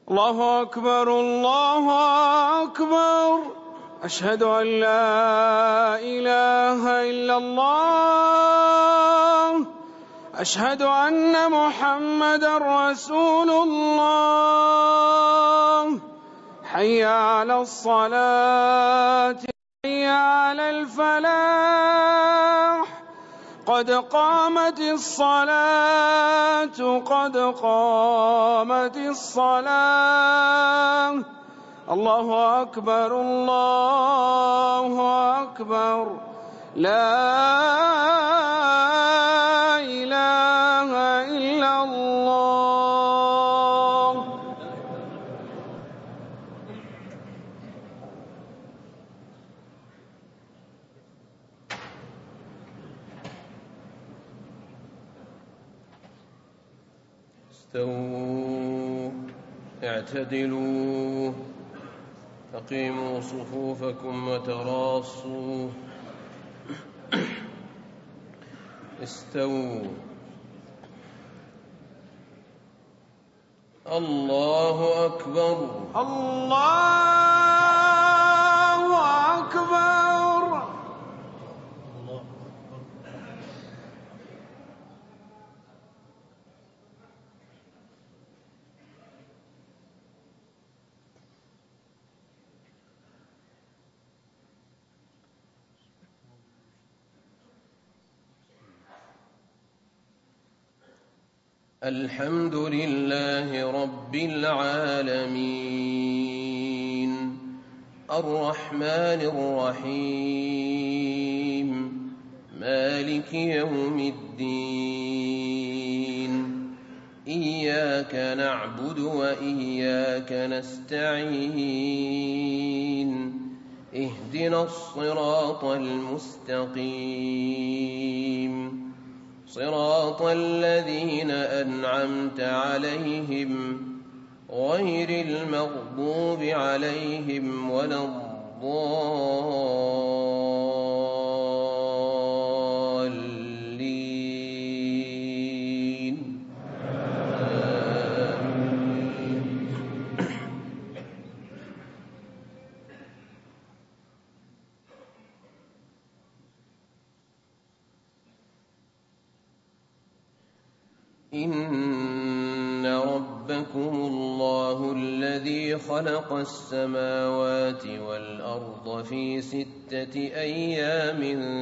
الله أكبر الله أكبر. أشهد أن لا إله إلا الله. أشهد أن محمدًا رسول الله. حي على الصلاة حي على الفلاح. قد قامت الصلاة قد قامت الصلاة. الله أكبر الله أكبر. لا إله إلا الله. استووا اعتدلوا أقيموا صفوفكم وتراصوا. استووا. الله أكبر الله أكبر. الحمد لله رب العالمين الرحمن الرحيم مالك يوم الدين. إياك نعبد وإياك نستعين. اهدنا الصراط المستقيم صراط الذين أنعمت عليهم غير المغضوب عليهم ولا الضالين. إن ربكم الله الذي خلق السماوات والأرض في 6 أيام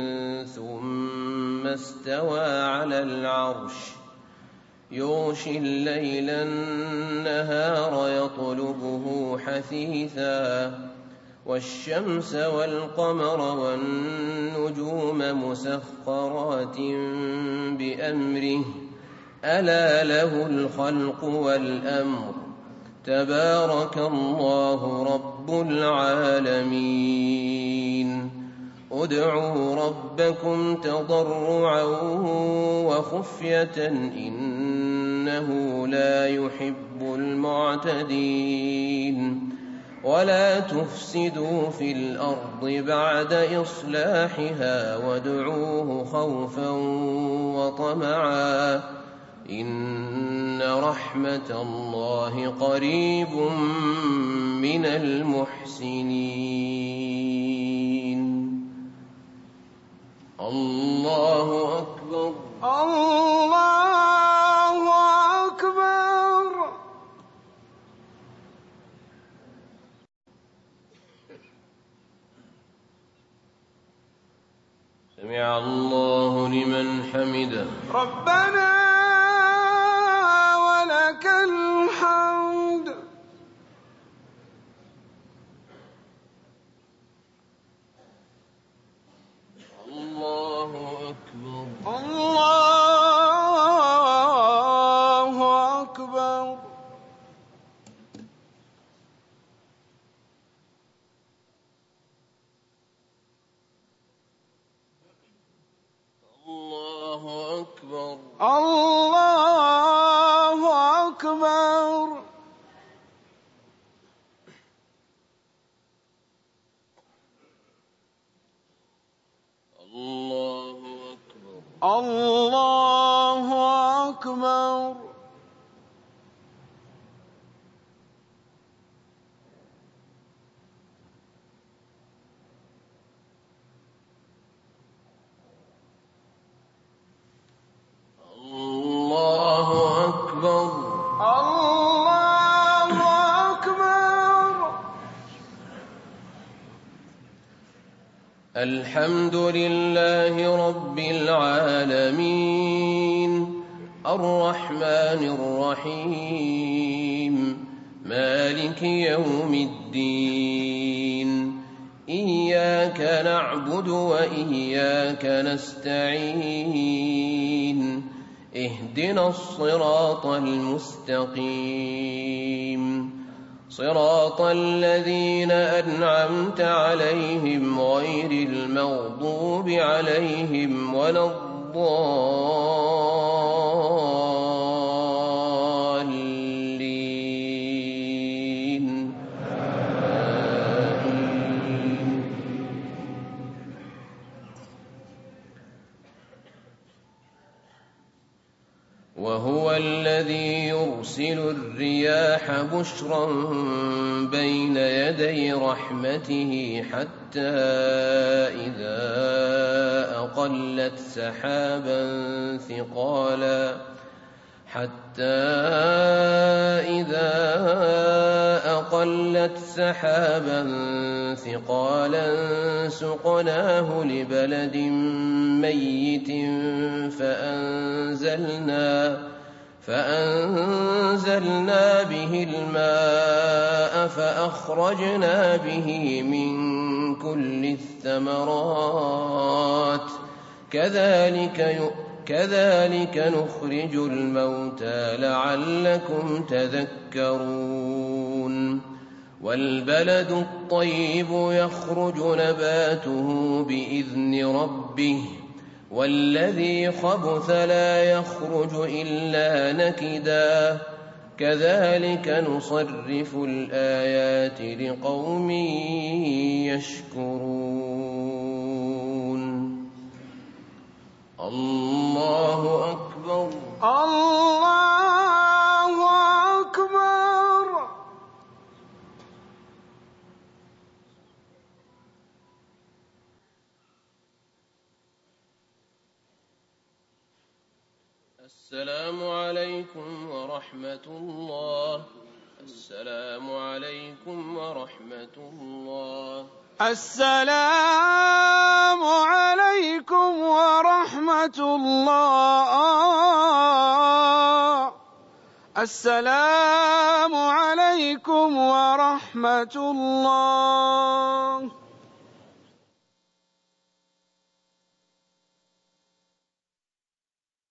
ثم استوى على العرش يغشي الليل النهار يطلبه حثيثا والشمس والقمر والنجوم مسخرات بأمره ألا له الخلق والأمر تبارك الله رب العالمين. ادعوا ربكم تضرعا وخفية إنه لا يحب المعتدين. ولا تفسدوا في الأرض بعد إصلاحها وادعوه خوفا وطمعا إن رحمة الله قريب من المحسنين. الله أكبر الله أكبر. سمع الله لمن حمده. ربنا ولك الحمد. الله أكبر الله أكبر. الله أكبر الله أكبر. الله أكبر الله أكبر. الحمد لله رب العالمين الرحمن الرحيم مالك يوم الدين إياك نعبد وإياك نستعين اهدنا الصراط المستقيم صراط الذين أنعمت عليهم غير المغضوب عليهم ولا الضالين وهو الذي يرسل الرياح بشرا بين يدي رحمته حتى إذا أقلت سحابا ثقالا سقناه لبلد ميت فأنزلنا به الماء فأخرجنا به من كل الثمرات كذلك نخرج الموتى لعلكم تذكرون والبلد الطيب يخرج نباته بإذن ربه والذي خبث لا يخرج إلا نكدا كذلك نصرف الآيات لقوم يشكرون الله أكبر الله أكبر. السلام عليكم ورحمة الله. السلام عليكم ورحمة الله. السلام عليكم ورحمة الله. السلام عليكم ورحمة الله.